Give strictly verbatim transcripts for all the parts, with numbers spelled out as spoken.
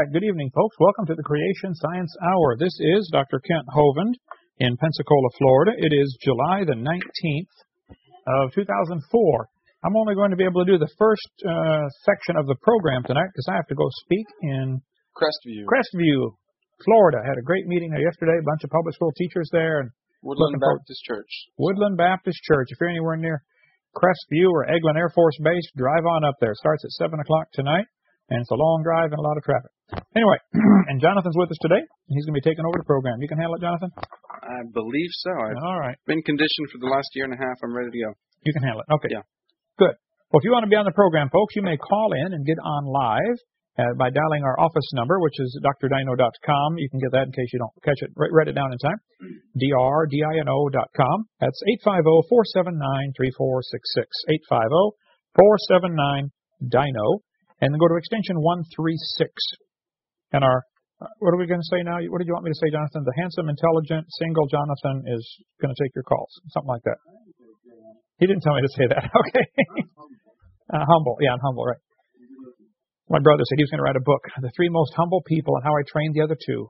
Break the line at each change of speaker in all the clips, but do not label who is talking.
right, good evening, folks. Welcome to the Creation Science Hour. This is Doctor Kent Hovind in Pensacola, Florida. It is July the nineteenth of two thousand four. I'm only going to be able to do the first uh, section of the program tonight because I have to go speak in
Crestview,
Crestview, Florida. I had a great meeting there yesterday, a bunch of public school teachers there. And
Woodland Baptist Church.
Woodland Baptist Church. If you're anywhere near Crestview or Eglin Air Force Base, drive on up there. It starts at seven o'clock tonight, and it's a long drive and a lot of traffic. Anyway, and Jonathan's with us today. He's going to be taking over the program. You can handle it, Jonathan?
I believe so. I've
All right.
been conditioned for the last year and a half. I'm ready to go.
You can handle it. Okay.
Yeah.
Good. Well, if you want to be on the program, folks, you may call in and get on live uh, by dialing our office number, which is d r dino dot com. You can get that in case you don't catch it. Write, write it down in time. D R D I N O dot com. That's eight five zero, four seven nine, three four six six. eight five zero, four seven nine, D I N O. And then go to extension one three six. And our, uh, what are we going to say now? What did you want me to say, Jonathan? The handsome, intelligent, single Jonathan is going to take your calls. Something like that. He didn't tell me to say that. Okay. uh, humble. Yeah, I'm humble, right. My brother said he was going to write a book, The Three Most Humble People and How I Trained the Other Two.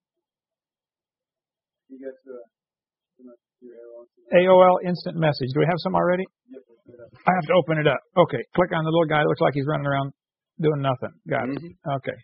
A O L Instant Message. Do we have some already? I have to open it up. Okay. Click on the little guy. It looks like he's running around doing nothing. Got it.
Mm-hmm.
Okay.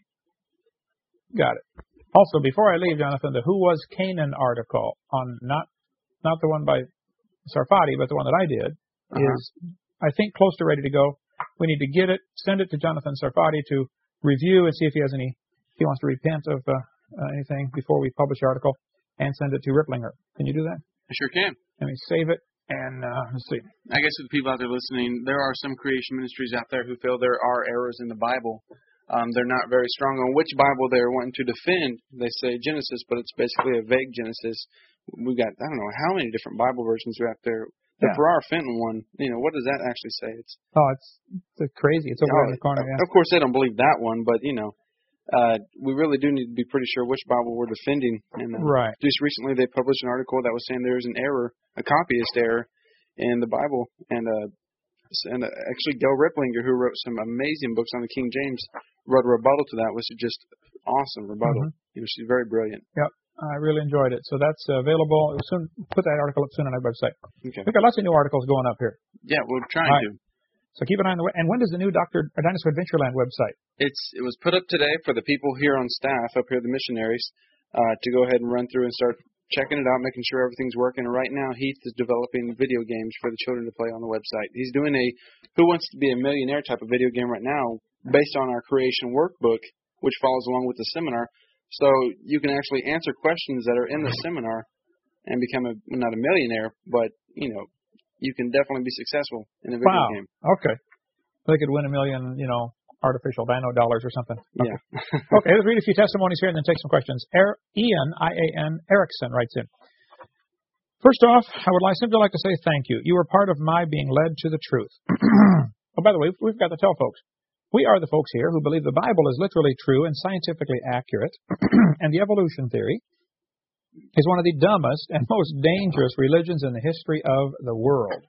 Got it. Also, before I leave, Jonathan, the Who Was Canaan article on not not the one by Sarfati, but the one that I did,
uh-huh.
is, I think, close to ready to go. We need to get it, send it to Jonathan Sarfati to review and see if he has any, if he wants to repent of uh, uh, anything before we publish the article, and send it to Ripplinger. Can you do that?
I sure can.
Let me save it, and uh, let's see.
I guess for the people out there listening, there are some creation ministries out there who feel there are errors in the Bible. Um, they're not very strong on which Bible they're wanting to defend. They say Genesis, but it's basically a vague Genesis. We've got, I don't know how many different Bible versions are out there. The
Yeah.
Farrar Fenton one, you know, what does that actually say? It's
Oh, it's, it's crazy. It's over
oh,
in the corner, yeah.
Of course, they don't believe that one, but, you know, uh, we really do need to be pretty sure which Bible we're defending. And uh,
Right.
just recently they published an article that was saying there's an error, a copyist error in the Bible. And uh, and uh, actually, Gail Ripplinger, who wrote some amazing books on the King James, wrote a rebuttal to that, which is just awesome rebuttal.
Mm-hmm.
You know, she's very brilliant.
Yep. I really enjoyed it. So that's uh, available. We'll soon put that article up soon on our website.
Okay.
We've got lots of new articles going up here.
Yeah, we're trying
Right.
to.
So keep an eye on the web. And when does the new Doctor or Dinosaur Adventureland website?
It's it was put up today for the people here on staff up here, the missionaries, uh, to go ahead and run through and start checking it out, making sure everything's working. And right now, Heath is developing video games for the children to play on the website. He's doing a Who Wants to Be a Millionaire type of video game right now, based on our creation workbook, which follows along with the seminar. So you can actually answer questions that are in the seminar and become a not a millionaire, but you know you can definitely be successful in a video
Wow.
game.
Okay. They could win a million, you know, artificial dino dollars or something. Okay.
Yeah.
Okay, let's read a few testimonies here and then take some questions. Er, Ian, I A N, Erickson writes in. First off, I would like, simply like to say thank you. You were part of my being led to the truth. Oh, by the way, we've got to tell folks. We are the folks here who believe the Bible is literally true and scientifically accurate, and the evolution theory is one of the dumbest and most dangerous religions in the history of the world.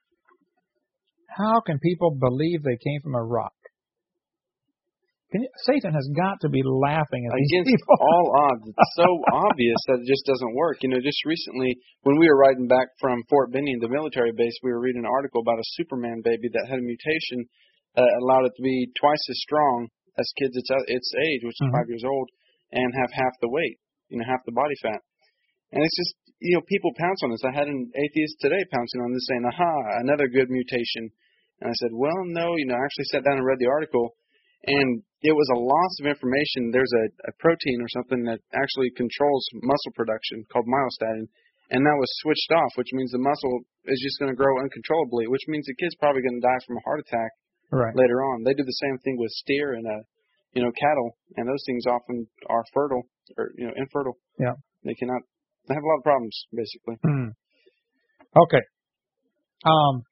How can people believe they came from a rock? Can you, Satan has got to be laughing at these
Against
people.
all odds. It's so obvious that it just doesn't work. You know, just recently, when we were riding back from Fort Benning, the military base, we were reading an article about a Superman baby that had a mutation that allowed it to be twice as strong as kids its its age, which is
Mm-hmm.
five years old, and have half the weight, you know, half the body fat. And it's just, you know, people pounce on this. I had an atheist today pouncing on this, saying, aha, another good mutation. And I said, well, no, you know, I actually sat down and read the article, and it was a loss of information. There's a, a protein or something that actually controls muscle production called myostatin, and that was switched off, which means the muscle is just going to grow uncontrollably, which means the kid's probably going to die from a heart attack
Right.
later on. They do the same thing with steer and, uh, you know, cattle, and those things often are fertile or, you know, infertile.
Yeah.
They cannot, they have a lot of problems, basically.
Hmm. Okay. Um,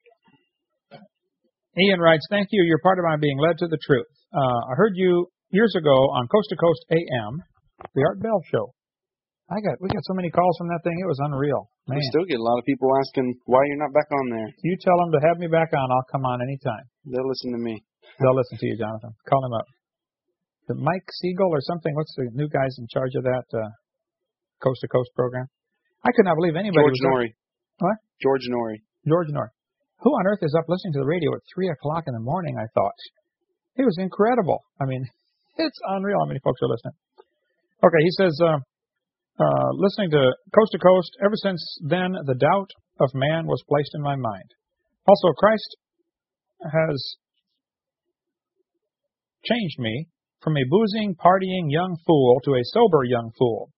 Ian writes, thank you. You're part of my being led to the truth. Uh, I heard you years ago on Coast to Coast A M, the Art Bell Show. I got we got so many calls from that thing. It was unreal. Man.
We still get a lot of people asking why you're not back on there.
You tell them to have me back on. I'll come on anytime.
They'll listen to me.
They'll listen to you, Jonathan. Call him up. the Mike Siegel or something. What's the new guy's in charge of that uh, Coast to Coast program? I could not believe anybody
George
was up.
Norrie.
What?
George Norrie.
George Norrie. Who on earth is up listening to the radio at three o'clock in the morning? I thought it was incredible. I mean, it's unreal how many folks are listening. Okay, he says, uh, uh, listening to Coast to Coast. Ever since then, the doubt of man was placed in my mind. Also, Christ has changed me from a boozing, partying young fool to a sober young fool.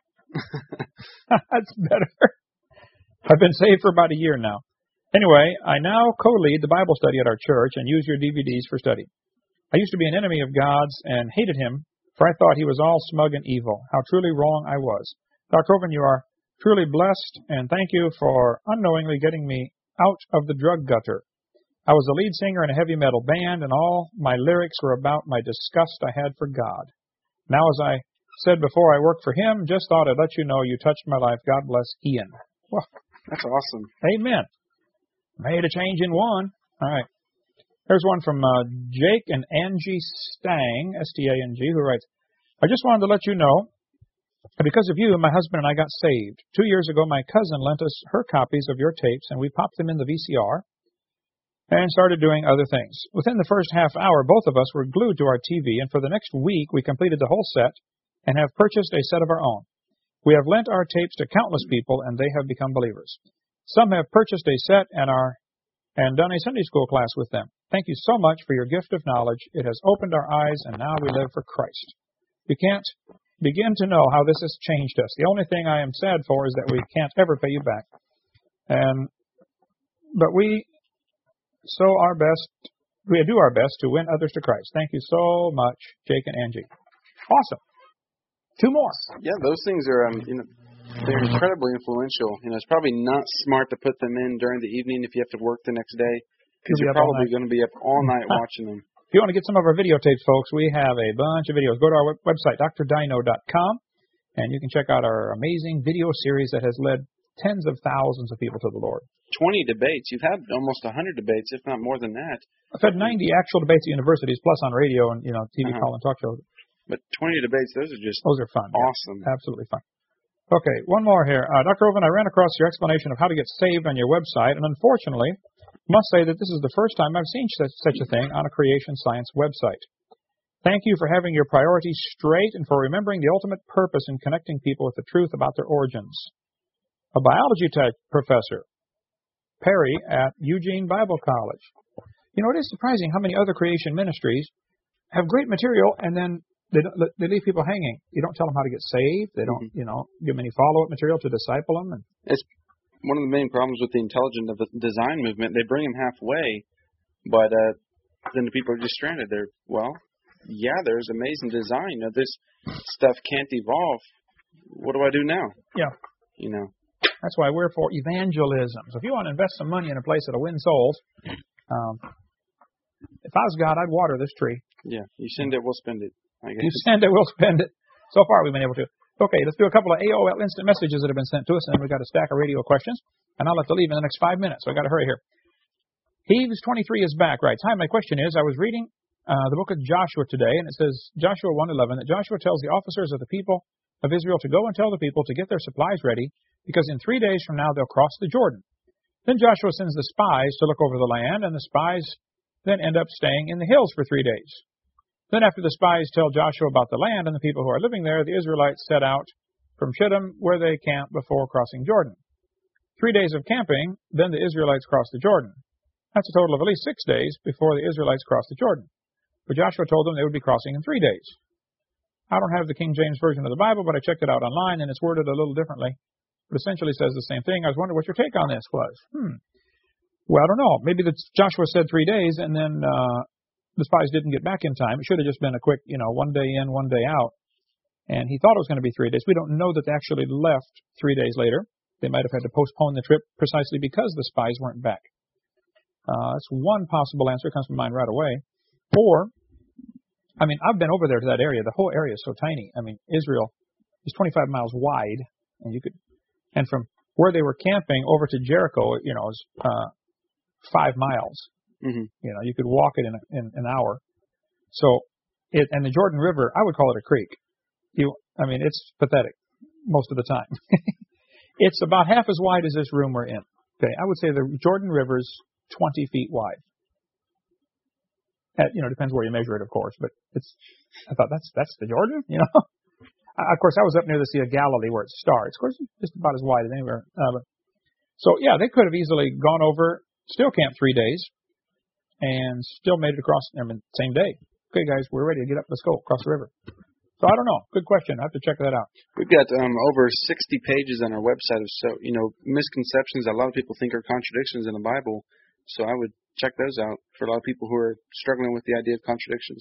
That's better. I've been saved for about a year now. Anyway, I now co-lead the Bible study at our church and use your D V Ds for study. I used to be an enemy of God's and hated him, for I thought he was all smug and evil. How truly wrong I was. Doctor Hovind, you are truly blessed, and thank you for unknowingly getting me out of the drug gutter. I was a lead singer in a heavy metal band, and all my lyrics were about my disgust I had for God. Now, as I said before, I worked for him. Just thought I'd let you know you touched my life. God bless Ian. Well,
that's awesome.
Amen. Made a change in one. All right. Here's one from uh, Jake and Angie Stang, S T A N G, who writes, I just wanted to let you know, because of you, my husband and I got saved. Two years ago, my cousin lent us her copies of your tapes, and we popped them in the V C R and started doing other things. Within the first half hour, both of us were glued to our T V, and for the next week, we completed the whole set and have purchased a set of our own. We have lent our tapes to countless people, and they have become believers. Some have purchased a set and are and done a Sunday school class with them. Thank you so much for your gift of knowledge. It has opened our eyes, and now we live for Christ. We can't begin to know how this has changed us. The only thing I am sad for is that we can't ever pay you back. And but we so our best, we do our best to win others to Christ. Thank you so much, Jake and Angie. Awesome. Two more.
Yeah, those things are, um, you know, they're incredibly influential. You know, it's probably not smart to put them in during the evening if you have to work the next day, because you're probably going to be up all night watching them.
If you want to get some of our videotapes, folks, we have a bunch of videos. Go to our website, D R Dino dot com, and you can check out our amazing video series that has led tens of thousands of people to the Lord.
twenty debates. You've had almost one hundred debates, if not more than that.
I've had ninety actual debates at universities, plus on radio and, you know, T V
uh-huh.
call and talk shows.
But twenty debates, those are just
those are fun.
Awesome.
Yeah, absolutely fun. Okay, one more here. Uh, Doctor Hovind, I ran across your explanation of how to get saved on your website, and unfortunately, must say that this is the first time I've seen such, such a thing on a creation science website. Thank you for having your priorities straight and for remembering the ultimate purpose in connecting people with the truth about their origins. A biology tech professor, Perry at Eugene Bible College. You know, it is surprising how many other creation ministries have great material and then they don't, they leave people hanging. You don't tell them how to get saved. They don't, mm-hmm. you know, give them any follow-up material to disciple them. And
it's one of the main problems with the intelligent design movement. They bring them halfway, but uh, then the people are just stranded. They're, well, yeah, there's amazing design. Now, this stuff can't evolve. What do I do now?
Yeah.
You know.
That's why we're for evangelism. So if you want to invest some money in a place that'll win souls, um, if I was God, I'd water this tree.
Yeah, you send it, we'll spend it. I guess.
You send it, we'll spend it. So far, we've been able to. Okay, let's do a couple of A O L instant messages that have been sent to us, and then we've got a stack of radio questions, and I'll have to leave in the next five minutes, so I've got to hurry here. Heaves twenty-three is back, writes, Hi, my question is, I was reading uh, the book of Joshua today, and it says, Joshua one eleven, that Joshua tells the officers of the people of Israel to go and tell the people to get their supplies ready, because in three days from now they'll cross the Jordan. Then Joshua sends the spies to look over the land, and the spies then end up staying in the hills for three days. Then after the spies tell Joshua about the land and the people who are living there, the Israelites set out from Shittim, where they camped before crossing Jordan. Three days of camping, then the Israelites crossed the Jordan. That's a total of at least six days before the Israelites crossed the Jordan. But Joshua told them they would be crossing in three days. I don't have the King James Version of the Bible, but I checked it out online, and it's worded a little differently. But essentially says the same thing. I was wondering what your take on this was. Hmm. Well, I don't know. Maybe the, Joshua said three days, and then uh, the spies didn't get back in time. It should have just been a quick, you know, one day in, one day out. And he thought it was going to be three days. We don't know that they actually left three days later. They might have had to postpone the trip precisely because the spies weren't back. Uh, that's one possible answer. It comes to mind right away. Or, I mean, I've been over there to that area. The whole area is so tiny. I mean, Israel is twenty-five miles wide, and you could, and from where they were camping over to Jericho, you know, is uh, five miles.
Mm-hmm.
You know, you could walk it in, a, in an hour. So it, and the Jordan River, I would call it a creek. You, I mean, it's pathetic most of the time. It's about half as wide as this room we're in. Okay, I would say the Jordan River's twenty feet wide. At, you know, depends where you measure it, of course. But it's, I thought that's that's the Jordan, you know. Of course, I was up near the Sea of Galilee where it starts. Of course, it's just about as wide as anywhere. Uh, but, so yeah, they could have easily gone over, still camped three days, and still made it across. I mean, same day. Okay, guys, we're ready to get up. Let's go across the river. So I don't know. Good question. I have to check that out.
We've got um, over sixty pages on our website of so you know misconceptions that a lot of people think are contradictions in the Bible. So I would check those out for a lot of people who are struggling with the idea of contradictions.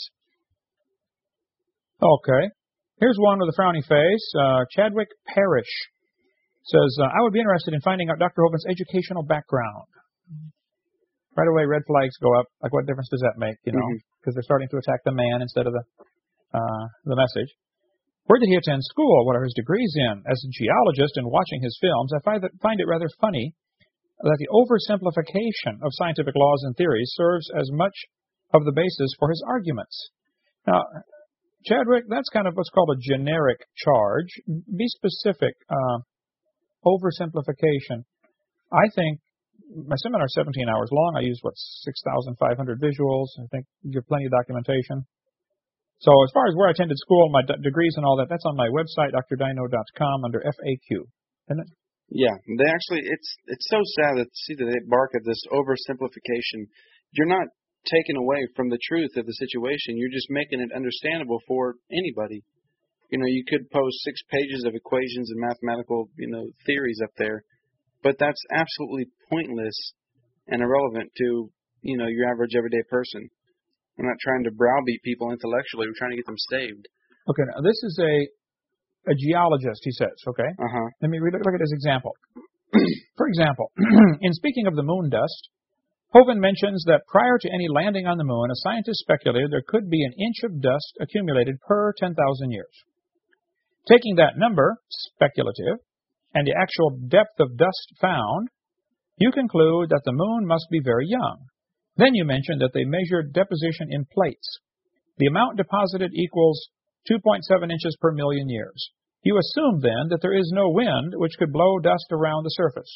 Okay. Here's one with a frowny face. Uh, Chadwick Parrish says, uh, I would be interested in finding out Doctor Hovind's educational background. Right away, red flags go up. Like, what difference does that make, you know? Because mm-hmm. they're starting to attack the man instead of the uh, the message. Where did he attend school? What are his degrees in? As a geologist and watching his films, I find, that, find it rather funny that the oversimplification of scientific laws and theories serves as much of the basis for his arguments. Now, Chadwick, that's kind of what's called a generic charge. Be specific. Uh, oversimplification. I think my seminar is seventeen hours long. I use, what, six thousand five hundred visuals. I think you give plenty of documentation. So as far as where I attended school, my d- degrees and all that, that's on my website, D R dino dot com, under F A Q. Isn't it?
Yeah. They actually, it's it's so sad to see that they bark at this oversimplification. You're not taken away from the truth of the situation. You're just making it understandable for anybody. You know, you could post six pages of equations and mathematical, you know, theories up there, but that's absolutely pointless and irrelevant to, you know, your average everyday person. We're not trying to browbeat people intellectually. We're trying to get them saved.
Okay, now this is a a geologist, he says, okay?
Uh-huh.
Let me read, look at his example. For example, in speaking of the moon dust, Hovind mentions that prior to any landing on the moon, a scientist speculated there could be an inch of dust accumulated per ten thousand years. Taking that number, speculative, and the actual depth of dust found, you conclude that the moon must be very young. Then you mentioned that they measured deposition in plates. The amount deposited equals two point seven inches per million years. You assume then that there is no wind which could blow dust around the surface.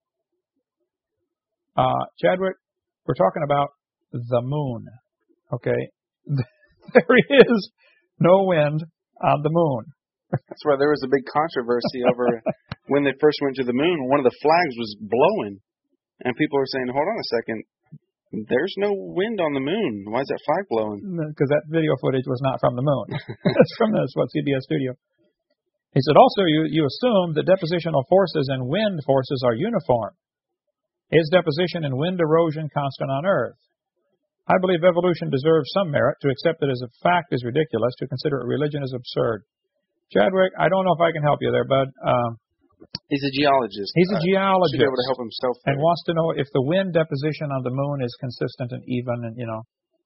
Uh, Chadwick, we're talking about the moon, okay? There is no wind on the moon.
That's why there was a big controversy over when they first went to the moon. One of the flags was blowing, and people were saying, hold on a second, there's no wind on the moon. Why is that flag blowing?
Because that video footage was not from the moon. It's from this, what, C B S Studio. He said, also, you, you assume that depositional forces and wind forces are uniform. Is deposition and wind erosion constant on Earth? I believe evolution deserves some merit. To accept it as a fact is ridiculous. To consider it religion is absurd. Chadwick, I don't know if I can help you there, bud. Um,
he's a geologist.
He's a geologist.
Should be able to help himself there.
And wants to know if the wind deposition on the moon is consistent and even, and you know.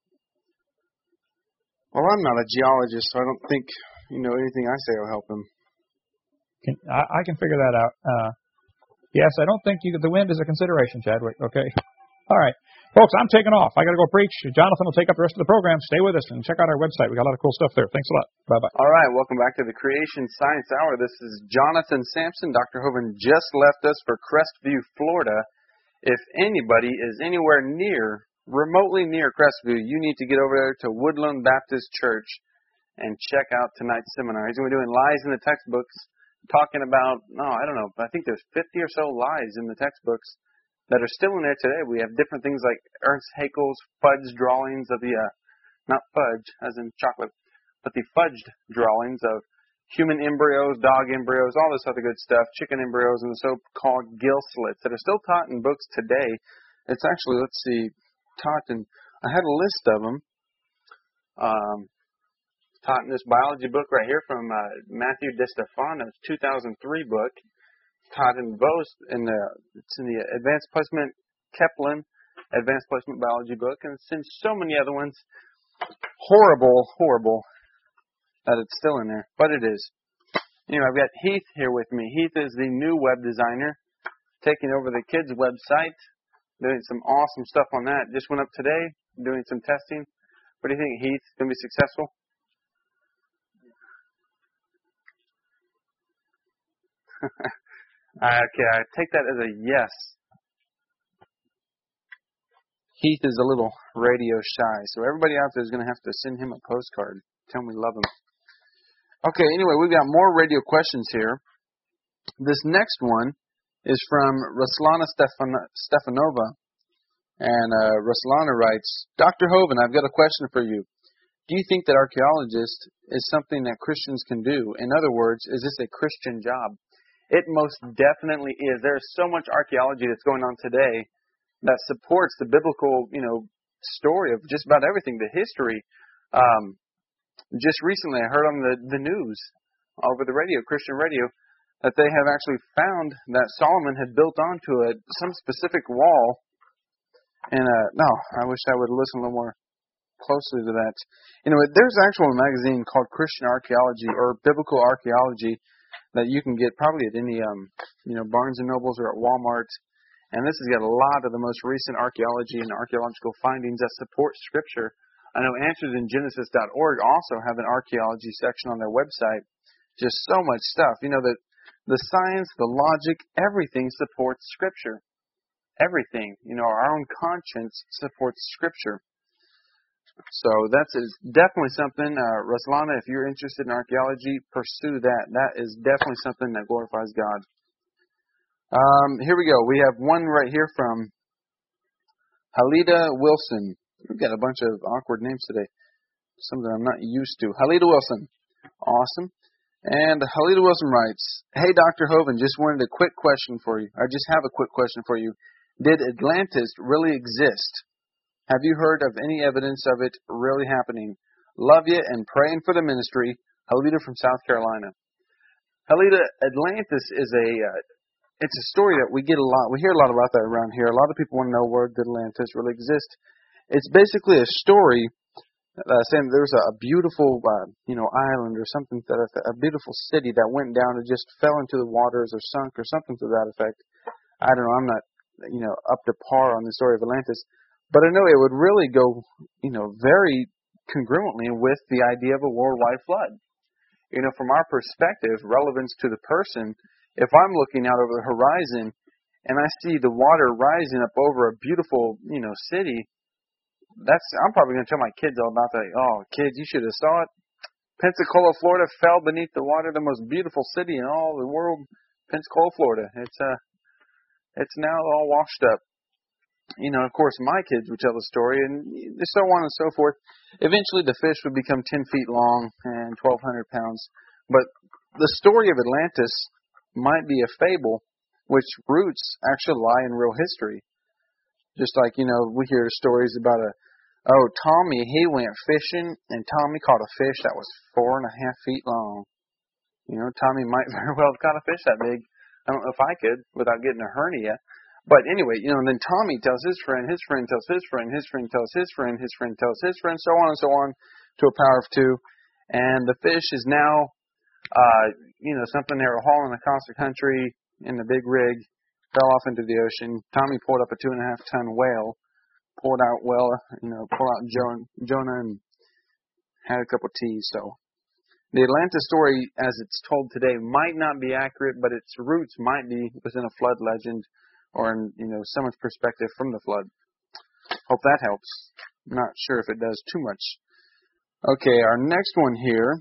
Well, I'm not a geologist, so I don't think, you know, anything I say will help him.
Can, I, I can figure that out. Uh, yes, I don't think you, the wind is a consideration, Chadwick. Okay. All right. Folks, I'm taking off. I got to go preach. Jonathan will take up the rest of the program. Stay with us and check out our website. We got a lot of cool stuff there. Thanks a lot. Bye-bye.
All right. Welcome back to the Creation Science Hour. This is Jonathan Sampson. Doctor Hovind just left us for Crestview, Florida. If anybody is anywhere near, remotely near Crestview, you need to get over there to Woodland Baptist Church and check out tonight's seminar. He's going to be doing lies in the textbooks, talking about, no, I don't know, I think there's fifty or so lies in the textbooks that are still in there today. We have different things like Ernst Haeckel's fudge drawings of the, uh, not fudge, as in chocolate, but the fudged drawings of human embryos, dog embryos, all this other good stuff, chicken embryos, and the so-called gill slits that are still taught in books today. It's actually, let's see, taught in, I had a list of them, um, taught in this biology book right here from uh, Matthew DeStefano's two thousand three book. Taught in both in the it's in the Advanced Placement Kaplan Advanced Placement Biology book, and it's in so many other ones. Horrible, horrible that it's still in there, but it is. Anyway, I've got Heath here with me. Heath is the new web designer, taking over the kids' website, doing some awesome stuff on that. Just went up today, doing some testing. What do you think, Heath? Going to be successful? Okay, I take that as a yes. Heath is a little radio shy, so everybody out there is going to have to send him a postcard. Tell him we love him. Okay, anyway, we've got more radio questions here. This next one is from Ruslana Stefan- Stefanova. And uh, Ruslana writes, Doctor Hovind, I've got a question for you. Do you think that archaeologist is something that Christians can do? In other words, is this a Christian job? It most definitely is. There is so much archaeology that's going on today that supports the biblical, you know, story of just about everything, the history. Um, just recently, I heard on the, the news over the radio, Christian radio, that they have actually found that Solomon had built onto a some specific wall. And uh, no, I wish I would listen a little more closely to that. Anyway, there's actually a magazine called Christian Archaeology or Biblical Archaeology that you can get probably at any, um, you know, Barnes and Nobles or at Walmart. And this has got a lot of the most recent archaeology and archaeological findings that support Scripture. I know answers in genesis dot org also have an archaeology section on their website. Just so much stuff. You know, the, the science, the logic, everything supports Scripture. Everything. You know, our own conscience supports Scripture. So that's is definitely something, uh, Ruslana, if you're interested in archaeology, pursue that. That is definitely something that glorifies God. Um, here we go. We have one right here from Halida Wilson. We've got a bunch of awkward names today. Something I'm not used to. Halida Wilson. Awesome. And Halida Wilson writes, Hey, Doctor Hovind, just wanted a quick question for you. I just have a quick question for you. Did Atlantis really exist? Have you heard of any evidence of it really happening? Love you and praying for the ministry. Halida from South Carolina. Halida, Atlantis is a uh, it's a story that we get a lot. We hear a lot about that around here. A lot of people want to know where did Atlantis really exist. It's basically a story uh, saying there's a, a beautiful uh, you know island or something that a beautiful city that went down and just fell into the waters or sunk or something to that effect. I don't know. I'm not you know up to par on the story of Atlantis. But I know it would really go, you know, very congruently with the idea of a worldwide flood. You know, from our perspective, relevance to the person, if I'm looking out over the horizon and I see the water rising up over a beautiful, you know, city, that's I'm probably going to tell my kids all about that. Oh, kids, you should have saw it. Pensacola, Florida fell beneath the water, the most beautiful city in all the world, Pensacola, Florida. It's uh, it's now all washed up. You know, of course, my kids would tell the story, and so on and so forth. Eventually, the fish would become ten feet long and twelve hundred pounds. But the story of Atlantis might be a fable, which roots actually lie in real history. Just like, you know, we hear stories about a, oh, Tommy, he went fishing, and Tommy caught a fish that was four and a half feet long. You know, Tommy might very well have caught a fish that big. I don't know if I could without getting a hernia. But anyway, you know, and then Tommy tells his friend, his friend tells his friend, his friend tells his friend, his friend tells his friend, so on and so on, to a power of two. And the fish is now, uh, you know, something they were hauling across the country in the big rig, fell off into the ocean. Tommy pulled up a two and a half ton whale, pulled out well, you know, pulled out Jonah, Jonah and had a couple of teas. So the Atlantis story, as it's told today, might not be accurate, but its roots might be within a flood legend, or in, you know, someone's perspective from the flood. Hope that helps. I'm not sure if it does too much. Okay, our next one here.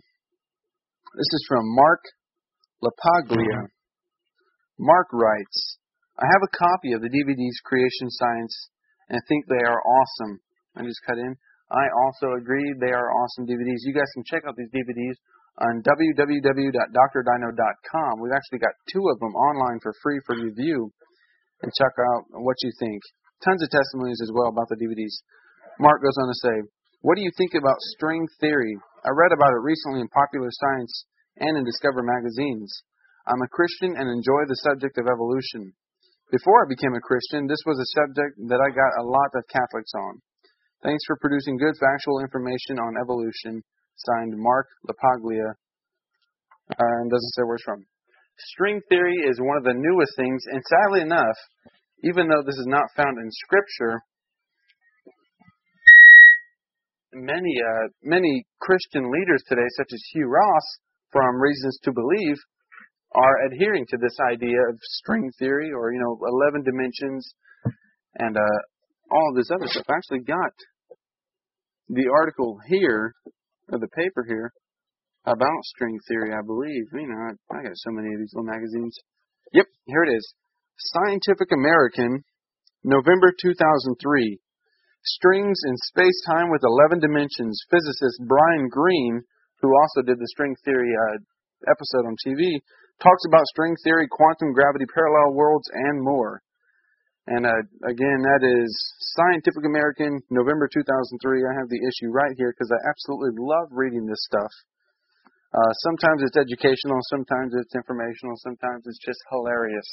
This is from Mark LaPaglia. Mark writes, I have a copy of the D V Ds Creation Science, and I think they are awesome. I just cut in. I also agree they are awesome D V Ds. You guys can check out these D V Ds on w w w dot dr dino dot com. We've actually got two of them online for free for review. And check out what you think. Tons of testimonies as well about the D V Ds. Mark goes on to say, what do you think about string theory? I read about it recently in Popular Science and in Discover magazines. I'm a Christian and enjoy the subject of evolution. Before I became a Christian, this was a subject that I got a lot of Catholics on. Thanks for producing good factual information on evolution. Signed, Mark LaPaglia. Uh, and doesn't say where it's from. String theory is one of the newest things, and sadly enough, even though this is not found in Scripture, many uh, many Christian leaders today, such as Hugh Ross, from Reasons to Believe, are adhering to this idea of string theory, or, you know, eleven dimensions, and uh, all this other stuff. I actually got the article here, or the paper here, about string theory, I believe. You know, I, I got so many of these little magazines. Yep, here it is. Scientific American, November two thousand three. Strings in Space-Time with eleven Dimensions. Physicist Brian Greene, who also did the string theory uh, episode on T V, talks about string theory, quantum gravity, parallel worlds, and more. And uh, again, that is Scientific American, November two thousand three. I have the issue right here because I absolutely love reading this stuff. Uh, sometimes it's educational, sometimes it's informational, sometimes it's just hilarious.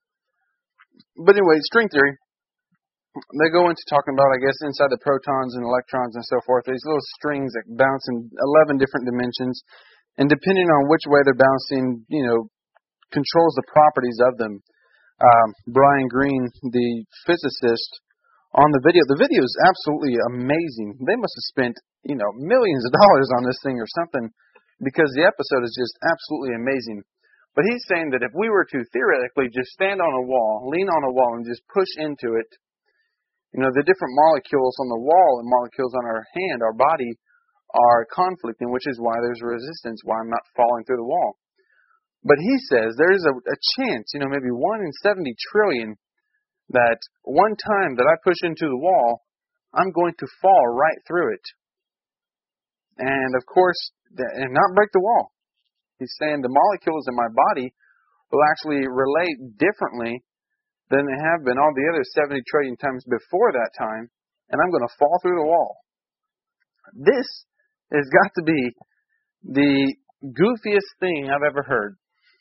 But anyway, string theory. They go into talking about, I guess, inside the protons and electrons and so forth, these little strings that bounce in eleven different dimensions. And depending on which way they're bouncing, you know, controls the properties of them. Um, Brian Greene, the physicist, on the video, the video is absolutely amazing. They must have spent, you know, millions of dollars on this thing or something, because the episode is just absolutely amazing. But he's saying that if we were to theoretically just stand on a wall, lean on a wall, and just push into it, you know, the different molecules on the wall and molecules on our hand, our body, are conflicting, which is why there's resistance, why I'm not falling through the wall. But he says there's a, a chance, you know, maybe one in seventy trillion, that one time that I push into the wall, I'm going to fall right through it. And, of course, and not break the wall. He's saying the molecules in my body will actually relate differently than they have been all the other seventy trillion times before that time, and I'm going to fall through the wall. This has got to be the goofiest thing I've ever heard.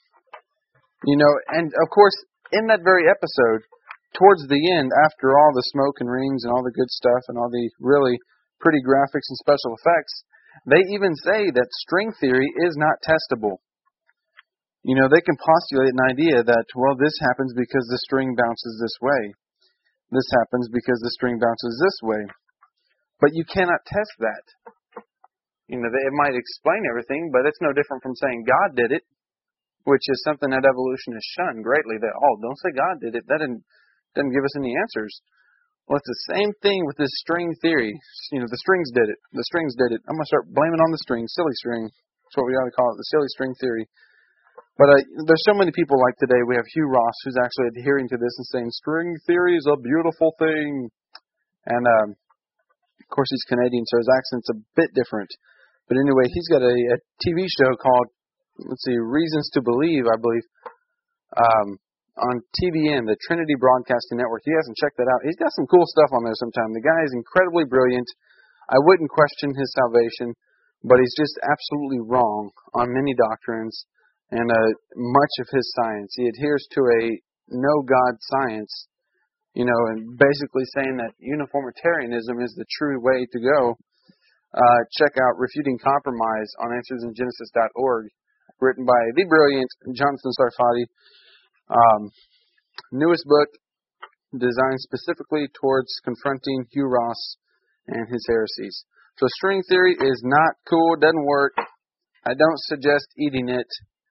You know, and of course, in that very episode, towards the end, after all the smoke and rings and all the good stuff and all the really pretty graphics and special effects, they even say that string theory is not testable. You know, they can postulate an idea that, well, this happens because the string bounces this way. This happens because the string bounces this way. But you cannot test that. You know, it might explain everything, but it's no different from saying God did it, which is something that evolution has shunned greatly. That, oh, don't say God did it. That didn't, doesn't give us any answers. Well, it's the same thing with this string theory. You know, the strings did it. The strings did it. I'm going to start blaming on the string. Silly string. That's what we ought to call it, the silly string theory. But uh, there's so many people like today. We have Hugh Ross, who's actually adhering to this and saying, string theory is a beautiful thing. And, um, of course, he's Canadian, so his accent's a bit different. But anyway, he's got a, a T V show called, let's see, Reasons to Believe, I believe, um, on T V N, the Trinity Broadcasting Network. He hasn't checked that out. He's got some cool stuff on there sometime. The guy is incredibly brilliant. I wouldn't question his salvation, but he's just absolutely wrong on many doctrines and uh, much of his science. He adheres to a no-God science, you know, and basically saying that uniformitarianism is the true way to go. Uh, check out Refuting Compromise on answers in genesis dot org, written by the brilliant Jonathan Sarfati. Um, newest book designed specifically towards confronting Hugh Ross and his heresies. So string theory is not cool, doesn't work. I don't suggest eating it.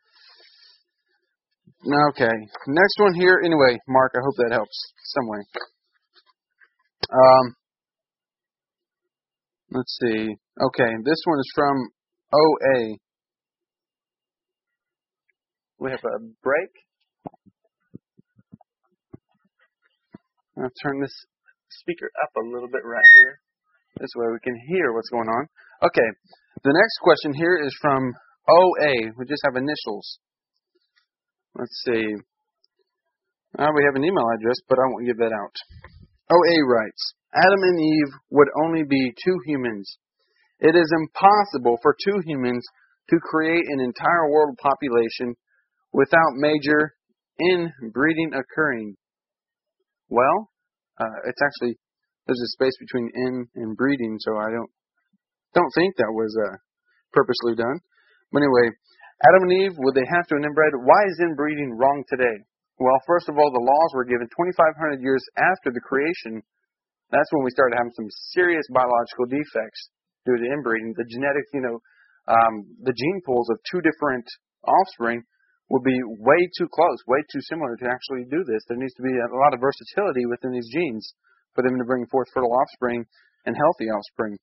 Okay, next one here. Anyway, Mark, I hope that helps some way. Um, let's see. Okay, this one is from O A. We have a break. I'll turn this speaker up a little bit right here. This way we can hear what's going on. Okay, the next question here is from O A. We just have initials. Let's see. Uh, we have an email address, but I won't give that out. O A writes, Adam and Eve would only be two humans. It is impossible for two humans to create an entire world population without major inbreeding occurring. Well, uh, it's actually, there's a space between in and breeding, so I don't don't think that was uh, purposely done. But anyway, Adam and Eve, would they have to have inbred? Why is inbreeding wrong today? Well, first of all, the laws were given twenty-five hundred years after the creation. That's when we started having some serious biological defects due to inbreeding. The genetic, you know, um, the gene pools of two different offspring would be way too close, way too similar to actually do this. There needs to be a lot of versatility within these genes for them to bring forth fertile offspring and healthy offspring.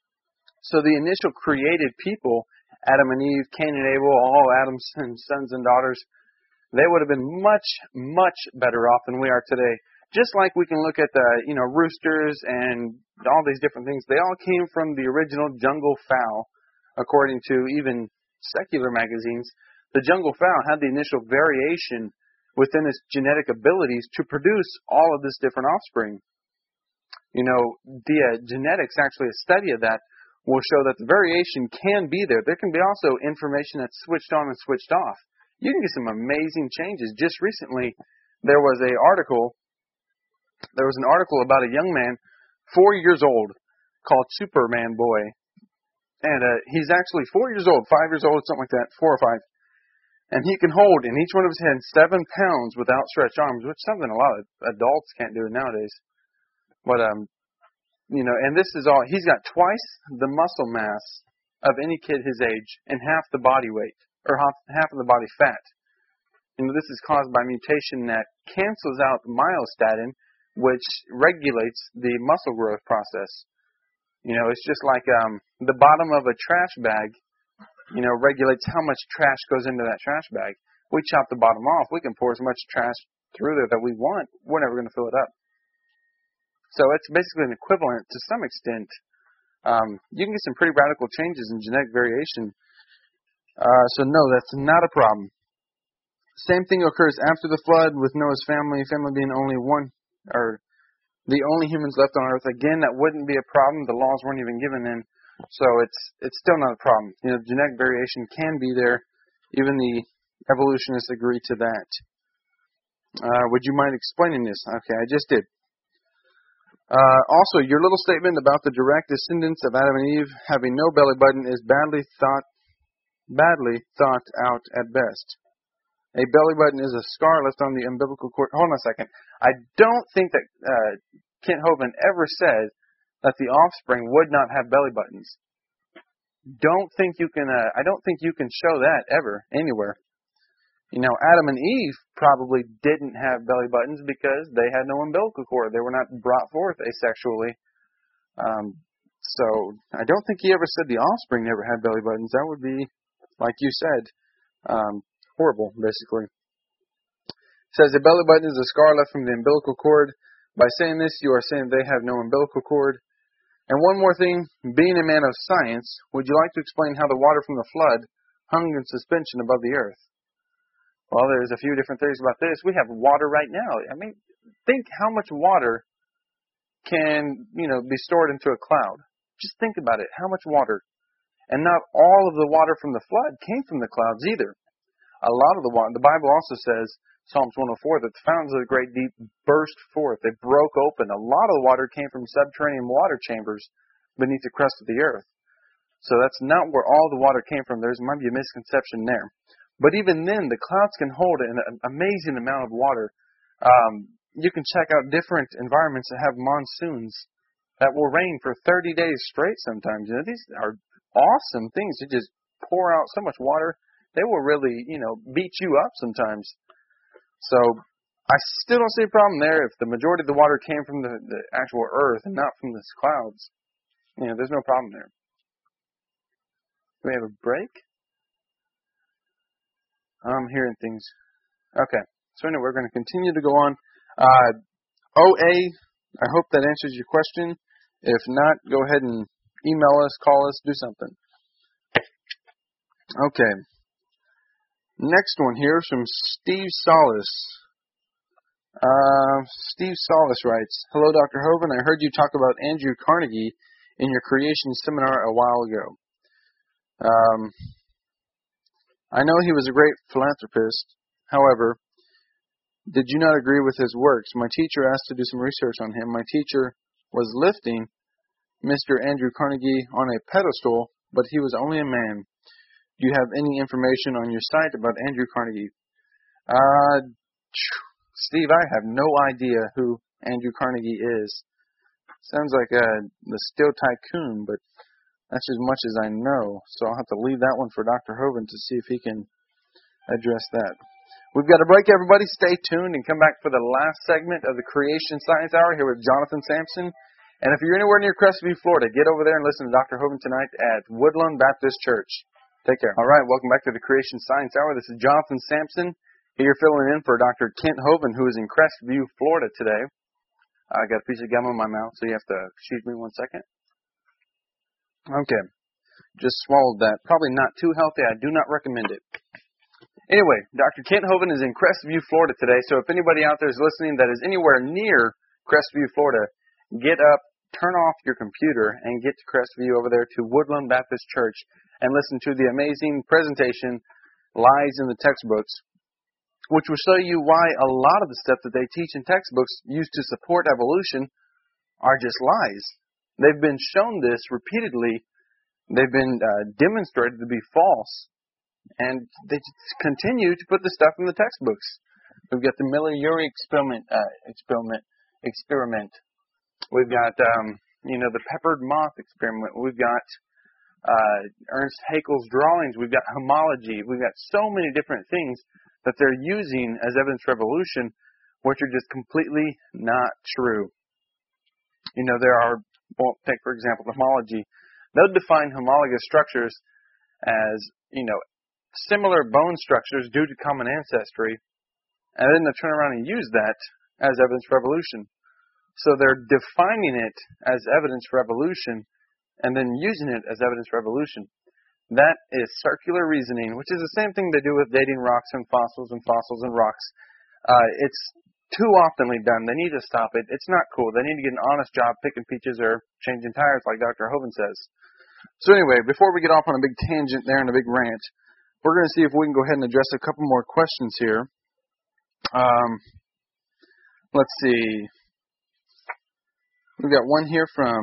So the initial created people, Adam and Eve, Cain and Abel, all Adam's sons and daughters, they would have been much, much better off than we are today. Just like we can look at the, you know, roosters and all these different things, they all came from the original jungle fowl, according to even secular magazines. The jungle fowl had the initial variation within its genetic abilities to produce all of this different offspring. You know, the uh, genetics, actually a study of that, will show that the variation can be there. There can be also information that's switched on and switched off. You can get some amazing changes. Just recently, there was a article, there was an article about a young man, four years old, called Superman Boy. And uh, he's actually four years old, five years old, something like that, four or five. And he can hold in each one of his hands seven pounds with outstretched arms, which is something a lot of adults can't do nowadays. But, um, you know, and this is all, he's got twice the muscle mass of any kid his age and half the body weight, or half, half of the body fat. You know, this is caused by mutation that cancels out myostatin, which regulates the muscle growth process. You know, it's just like um, the bottom of a trash bag, you know, regulates how much trash goes into that trash bag. We chop the bottom off, we can pour as much trash through there that we want. We're never going to fill it up. So it's basically an equivalent to some extent. Um, you can get some pretty radical changes in genetic variation. Uh, so no, that's not a problem. Same thing occurs after the flood with Noah's family, family being only one, or the only humans left on earth. Again, that wouldn't be a problem. The laws weren't even given then. So it's it's still not a problem. You know, genetic variation can be there. Even the evolutionists agree to that. Uh, would you mind explaining this? Okay, I just did. Uh, also, your little statement about the direct descendants of Adam and Eve having no belly button is badly thought, badly thought out at best. A belly button is a scar left on the umbilical cord. Hold on a second. I don't think that uh, Kent Hovind ever said that the offspring would not have belly buttons. Don't think you can. Uh, I don't think you can show that ever anywhere. You know, Adam and Eve probably didn't have belly buttons because they had no umbilical cord. They were not brought forth asexually. Um, so I don't think he ever said the offspring never had belly buttons. That would be, like you said, um, horrible, basically. It says a belly button is a scar left from the umbilical cord. By saying this, you are saying they have no umbilical cord. And one more thing, being a man of science, would you like to explain how the water from the flood hung in suspension above the earth? Well, there's a few different theories about this. We have water right now. I mean, think how much water can, you know, be stored into a cloud. Just think about it. How much water? And not all of the water from the flood came from the clouds either. A lot of the water, the Bible also says, Psalms one oh four, that the fountains of the great deep burst forth. They broke open. A lot of the water came from subterranean water chambers beneath the crust of the earth. So that's not where all the water came from. There might be a misconception there. But even then, the clouds can hold an amazing amount of water. Um, you can check out different environments that have monsoons that will rain for thirty days straight sometimes. You know, these are awesome things to just pour out so much water. They will really, you know, beat you up sometimes. So I still don't see a problem there if the majority of the water came from the, the actual earth and not from the clouds. You know, there's no problem there. Do we have a break? I'm hearing things. Okay. So anyway, we're going to continue to go on. Uh, O A, I hope that answers your question. If not, go ahead and email us, call us, do something. Okay. Next one here is from Steve Solis. Uh, Steve Solis writes, hello, Doctor Hovind. I heard you talk about Andrew Carnegie in your creation seminar a while ago. Um, I know he was a great philanthropist. However, did you not agree with his works? My teacher asked to do some research on him. My teacher was lifting Mister Andrew Carnegie on a pedestal, but he was only a man. Do you have any information on your site about Andrew Carnegie? Uh, Steve, I have no idea who Andrew Carnegie is. Sounds like uh, the Steel Tycoon, but that's as much as I know. So I'll have to leave that one for Doctor Hovind to see if he can address that. We've got a break, everybody. Stay tuned and come back for the last segment of the Creation Science Hour here with Jonathan Sampson. And if you're anywhere near Crestview, Florida, get over there and listen to Doctor Hovind tonight at Woodland Baptist Church. Take care. All right, welcome back to the Creation Science Hour. This is Jonathan Sampson here filling in for Doctor Kent Hovind, who is in Crestview, Florida today. I got a piece of gum in my mouth, so you have to excuse me one second. Okay. Just swallowed that. Probably not too healthy. I do not recommend it. Anyway, Doctor Kent Hovind is in Crestview, Florida today, so if anybody out there is listening that is anywhere near Crestview, Florida, get up, turn off your computer, and get to Crestview over there to Woodland Baptist Church and listen to the amazing presentation, Lies in the Textbooks, which will show you why a lot of the stuff that they teach in textbooks used to support evolution are just lies. They've been shown this repeatedly. They've been uh, demonstrated to be false. And they continue to put the stuff in the textbooks. We've got the Miller-Urey experiment, uh, experiment, experiment. We've got, um, you know, the peppered moth experiment. We've got uh, Ernst Haeckel's drawings. We've got homology. We've got so many different things that they're using as evidence for evolution, which are just completely not true. You know, there are, well, take for example, homology. They'll define homologous structures as, you know, similar bone structures due to common ancestry, and then they turn around and use that as evidence for evolution. So they're defining it as evidence for evolution and then using it as evidence for evolution. That is circular reasoning, which is the same thing they do with dating rocks and fossils and fossils and rocks. Uh, it's too oftenly done. They need to stop it. It's not cool. They need to get an honest job picking peaches or changing tires like Doctor Hovind says. So anyway, before we get off on a big tangent there and a big rant, we're going to see if we can go ahead and address a couple more questions here. Um, let's see. We've got one here from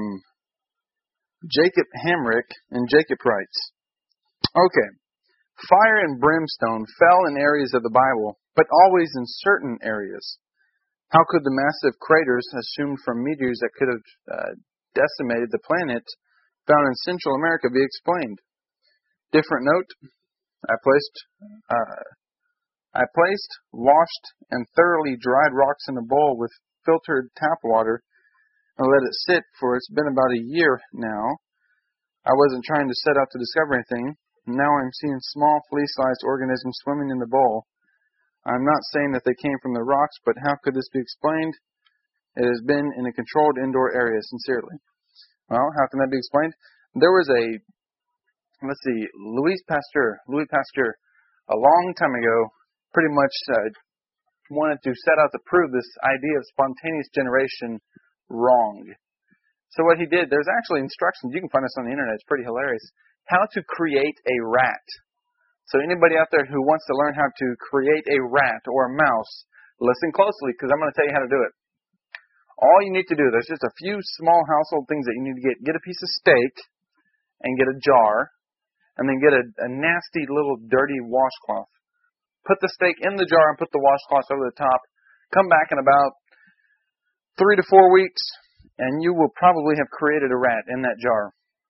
Jacob Hamrick, and Jacob writes, okay, fire and brimstone fell in areas of the Bible, but always in certain areas. How could the massive craters assumed from meteors that could have uh, decimated the planet found in Central America be explained? Different note. I placed, uh, I placed, washed, and thoroughly dried rocks in a bowl with filtered tap water and let it sit for it's been about a year now. I wasn't trying to set out to discover anything. Now I'm seeing small flea-sized organisms swimming in the bowl. I'm not saying that they came from the rocks, but how could this be explained? It has been in a controlled indoor area, sincerely. Well, how can that be explained? There was a Let's see, Louis Pasteur, Louis Pasteur, a long time ago, pretty much uh, wanted to set out to prove this idea of spontaneous generation wrong. So what he did, there's actually instructions, you can find this on the internet, it's pretty hilarious, how to create a rat. So anybody out there who wants to learn how to create a rat or a mouse, listen closely because I'm going to tell you how to do it. All you need to do, there's just a few small household things that you need to get. Get a piece of steak and get a jar. And then get a, a nasty little dirty washcloth. Put the steak in the jar and put the washcloth over the top. Come back in about three to four weeks, and you will probably have created a rat in that jar.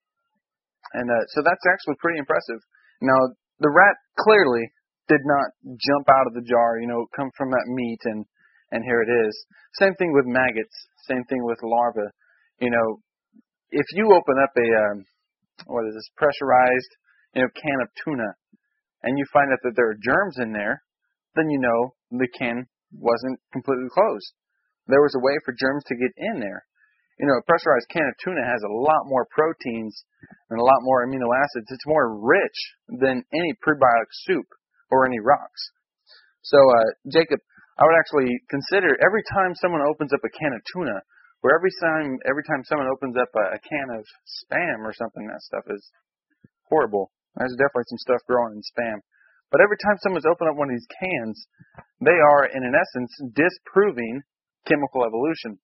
And uh, so that's actually pretty impressive. Now, the rat clearly did not jump out of the jar, you know, come from that meat, and, and here it is. Same thing with maggots. Same thing with larvae. You know, if you open up a, um, what is this, pressurized, you know, can of tuna, and you find out that there are germs in there, then you know the can wasn't completely closed. There was a way for germs to get in there. You know, a pressurized can of tuna has a lot more proteins and a lot more amino acids. It's more rich than any prebiotic soup or any rocks. So, uh, Jacob, I would actually consider every time someone opens up a can of tuna, or every time every time someone opens up a, a can of Spam or something, that stuff is horrible. There's definitely some stuff growing in Spam. But every time someone's opened up one of these cans, they are, in an essence, disproving chemical evolution.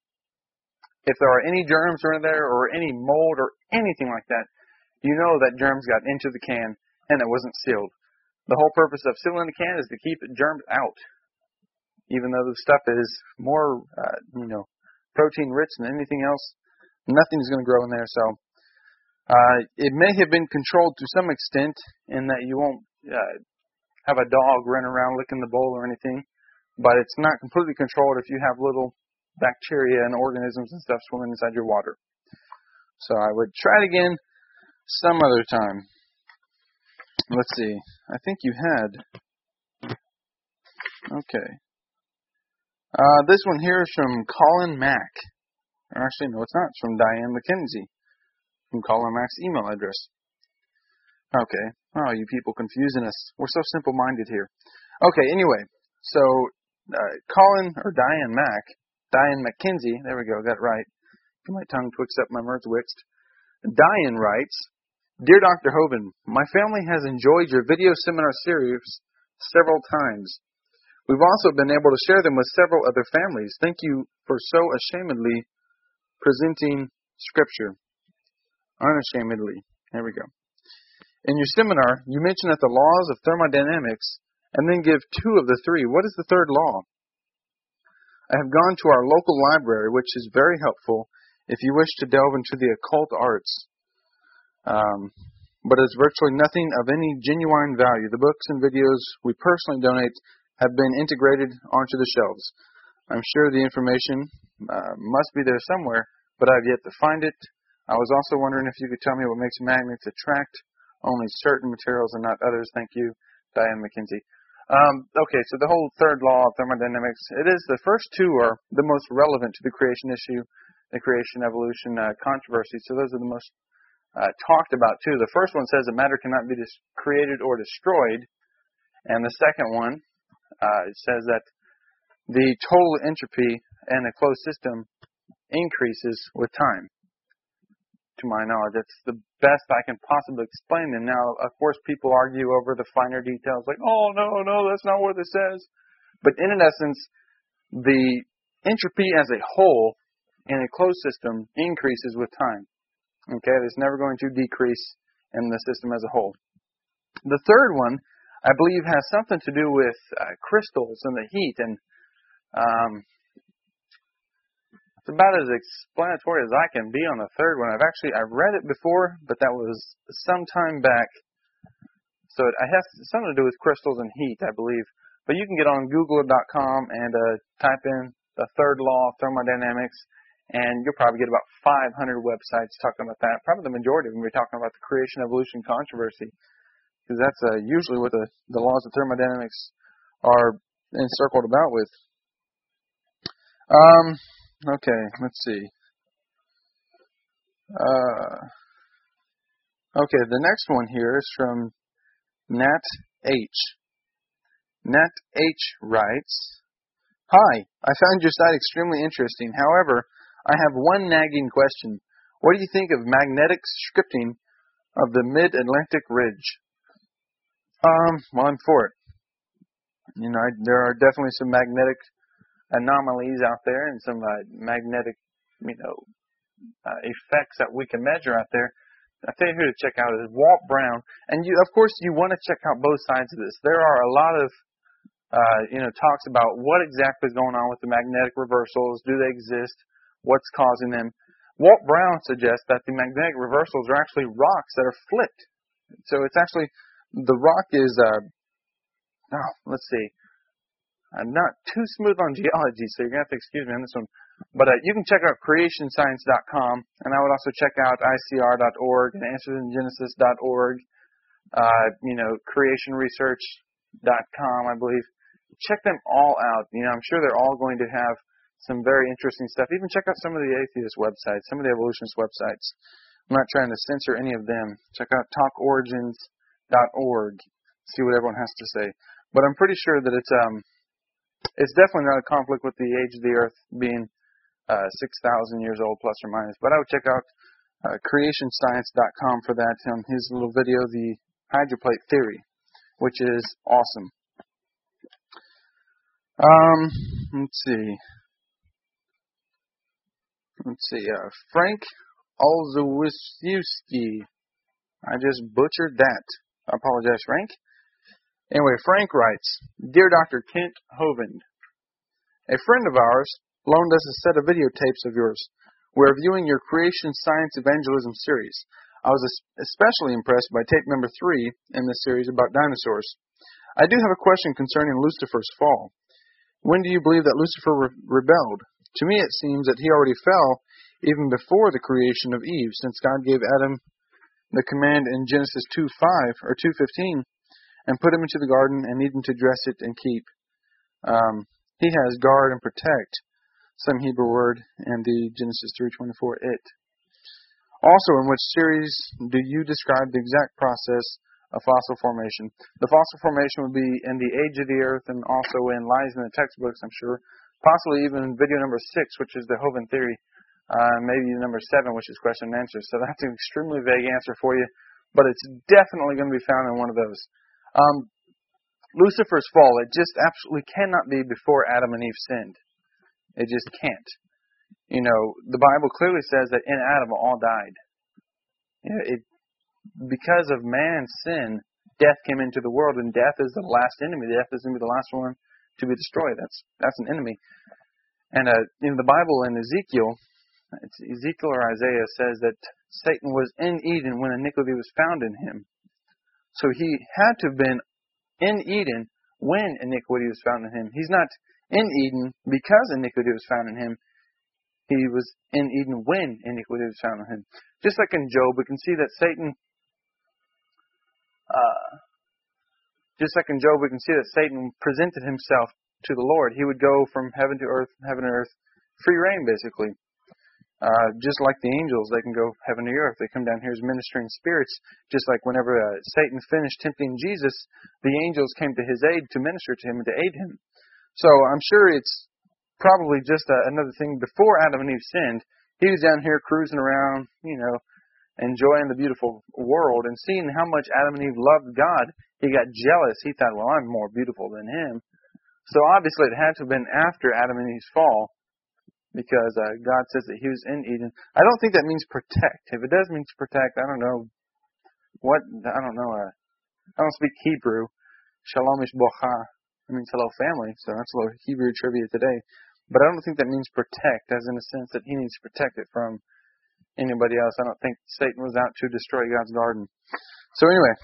If there are any germs in there or any mold or anything like that, you know that germs got into the can and it wasn't sealed. The whole purpose of sealing the can is to keep germs out. Even though the stuff is more, uh, you know, protein-rich than anything else, nothing is going to grow in there. So Uh, it may have been controlled to some extent in that you won't uh, have a dog run around licking the bowl or anything, but it's not completely controlled if you have little bacteria and organisms and stuff swimming inside your water. So I would try it again some other time. Let's see. I think you had. Okay. Uh, this one here is from Colin Mack. Or actually, no, it's not. It's from Diane McKenzie. From Colin Mack's email address. Okay. Oh, you people confusing us. We're so simple-minded here. Okay, anyway. So, uh, Colin, or Diane Mack, Diane McKenzie, there we go, got it right. My tongue twixed up, my words wixed. Diane writes, Dear Doctor Hovind, my family has enjoyed your video seminar series several times. We've also been able to share them with several other families. Thank you for so ashamedly presenting Scripture. Unashamedly. There we go. In your seminar, you mention that the laws of thermodynamics and then give two of the three. What is the third law? I have gone to our local library, which is very helpful if you wish to delve into the occult arts. Um, but it's virtually nothing of any genuine value. The books and videos we personally donate have been integrated onto the shelves. I'm sure the information uh, must be there somewhere, but I've yet to find it. I was also wondering if you could tell me what makes magnets attract only certain materials and not others. Thank you, Diane McKenzie. Um, okay, so the whole third law of thermodynamics, it is the first two are the most relevant to the creation issue, the creation evolution uh, controversy. So those are the most uh, talked about too. The first one says that matter cannot be dis- created or destroyed, and the second one uh, says that the total entropy in a closed system increases with time. To my knowledge, that's the best I can possibly explain them. Now, of course, people argue over the finer details, like, oh, no, no, that's not what it says. But in essence, the entropy as a whole in a closed system increases with time. Okay, it's never going to decrease in the system as a whole. The third one, I believe, has something to do with uh, crystals and the heat, and um, it's about as explanatory as I can be on the third one. I've actually I've read it before, but that was some time back. So it has something to do with crystals and heat, I believe. But you can get on Google dot com and uh, type in the third law of thermodynamics, and you'll probably get about five hundred websites talking about that. Probably the majority of them will be talking about the creation evolution controversy, because that's uh, usually what the, the laws of thermodynamics are encircled about with. Um. Okay, let's see. Uh, okay, the next one here is from Nat H. Nat H writes, Hi, I found your site extremely interesting. However, I have one nagging question. What do you think of magnetic scripting of the Mid-Atlantic Ridge? Um, well, I'm for it. You know, I, there are definitely some magnetic anomalies out there and some uh, magnetic, you know, uh, effects that we can measure out there. I tell you who to check out is Walt Brown, and you, of course, you want to check out both sides of this. There are a lot of, uh, you know, talks about what exactly is going on with the magnetic reversals. Do they exist? What's causing them? Walt Brown suggests that the magnetic reversals are actually rocks that are flipped. So it's actually the rock is. Uh, oh, let's see. I'm not too smooth on geology, so you're going to have to excuse me on this one. But uh, you can check out creation science dot com, and I would also check out I C R dot org and answers in genesis dot org, uh, you know, creation research dot com, I believe. Check them all out. You know, I'm sure they're all going to have some very interesting stuff. Even check out some of the atheist websites, some of the evolutionist websites. I'm not trying to censor any of them. Check out talk origins dot org, see what everyone has to say. But I'm pretty sure that it's um. It's definitely not a conflict with the age of the Earth being uh, six thousand years old, plus or minus. But I would check out uh, creation science dot com for that, um, his little video, The Hydroplate Theory, which is awesome. Um, let's see. Let's see. Uh, Frank Olszewski. I just butchered that. I apologize, Frank. Anyway, Frank writes, Dear Doctor Kent Hovind, a friend of ours loaned us a set of videotapes of yours. We're viewing your Creation Science Evangelism series. I was especially impressed by tape number three in the series about dinosaurs.
I do have a question concerning Lucifer's fall. When do you believe that Lucifer re- rebelled? To me, it seems that he already fell even before the creation of Eve, since God gave Adam the command in Genesis two five or two fifteen, and put him into the garden and need him to dress it and keep. Um, he has guard and protect, some Hebrew word, and the Genesis three twenty-four, it. Also, in which series do you describe the exact process of fossil formation? The fossil formation would be in the age of the earth and also in lies in the textbooks, I'm sure. Possibly even video number six, which is the Hovind theory. Uh, maybe number seven, which is question and answer. So that's an extremely vague answer for you, but it's definitely going to be found in one of those. Um, Lucifer's fall, it just absolutely cannot be before Adam and Eve sinned. It just can't. You know, the Bible clearly says that in Adam all died. You know, it, because of man's sin, death came into the world, and death is the last enemy. Death is going to be the last one to be destroyed. That's that's an enemy. And uh, in the Bible, in Ezekiel, it's Ezekiel or Isaiah says that Satan was in Eden when iniquity was found in him. So he had to have been in Eden when iniquity was found in him. He's not in Eden because iniquity was found in him. He was in Eden when iniquity was found in him. Just like in Job, we can see that Satan, uh, just like in Job, we can see that Satan presented himself to the Lord. He would go from heaven to earth, heaven to earth, free reign basically. Uh, just like the angels, they can go heaven to earth. They come down here as ministering spirits. Just like whenever uh, Satan finished tempting Jesus, the angels came to his aid to minister to him and to aid him. So I'm sure it's probably just uh, another thing. Before Adam and Eve sinned, he was down here cruising around, you know, enjoying the beautiful world, and seeing how much Adam and Eve loved God, he got jealous. He thought, well, I'm more beautiful than him. So obviously it had to have been after Adam and Eve's fall, because uh, God says that he was in Eden. I don't think that means protect. If it does mean to protect, I don't know what, I don't know, uh, I don't speak Hebrew. Shalom ishbocha. It means hello family, so that's a little Hebrew trivia today. But I don't think that means protect, as in a sense that he needs to protect it from anybody else. I don't think Satan was out to destroy God's garden. So anyway,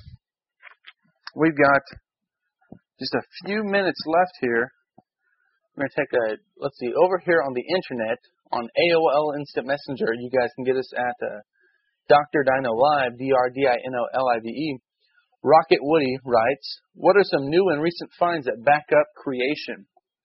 we've got just a few minutes left here. We're going to take a, let's see, over here on the internet, on A O L Instant Messenger, you guys can get us at uh, Doctor Dino Live, D R D I N O L I V E. Rocket Woody writes, what are some new and recent finds that back up creation?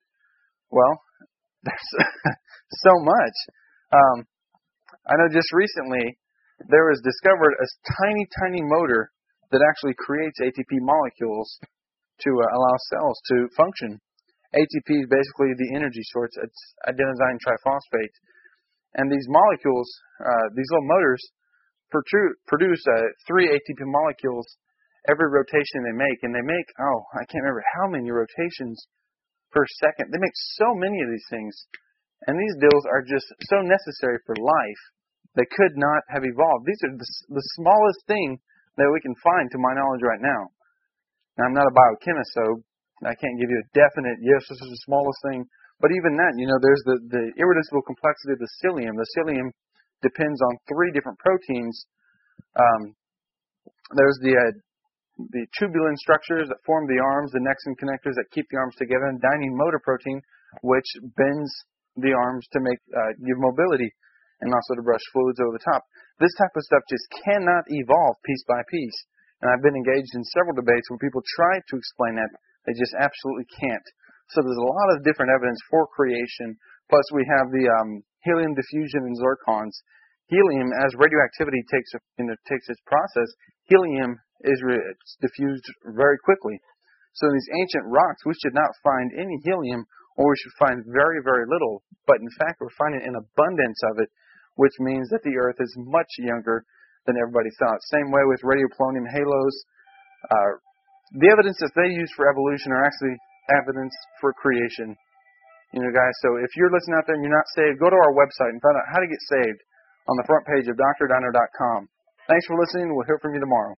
Well, there's so much. Um, I know just recently there was discovered a tiny, tiny motor that actually creates A T P molecules to uh, allow cells to function. A T P is basically the energy source. It's adenosine triphosphate. And these molecules, uh, these little motors, protrude, produce uh, three A T P molecules every rotation they make. And they make, oh, I can't remember how many rotations per second. They make so many of these things. And these deals are just so necessary for life. They could not have evolved. These are the, the smallest thing that we can find to my knowledge right now. Now, I'm not a biochemist, so I can't give you a definite, yes, this is the smallest thing. But even that, you know, there's the, the irreducible complexity of the psyllium. The psyllium depends on three different proteins. Um, there's the uh, the tubulin structures that form the arms, the nexin connectors that keep the arms together, and dynein motor protein, which bends the arms to make uh, give mobility and also to brush fluids over the top. This type of stuff just cannot evolve piece by piece. And I've been engaged in several debates where people try to explain that. They just absolutely can't. So there's a lot of different evidence for creation. Plus we have the um, helium diffusion in zircons. Helium, as radioactivity takes you know, takes its process, helium is re- diffused very quickly. So in these ancient rocks, we should not find any helium, or we should find very, very little. But in fact, we're finding an abundance of it, which means that the Earth is much younger than everybody thought. Same way with radiopolonium halos. Uh, the evidence that they use for evolution are actually evidence for creation. You know, guys, so if you're listening out there and you're not saved, go to our website and find out how to get saved on the front page of D R Dino dot com. Thanks for listening. We'll hear from you tomorrow.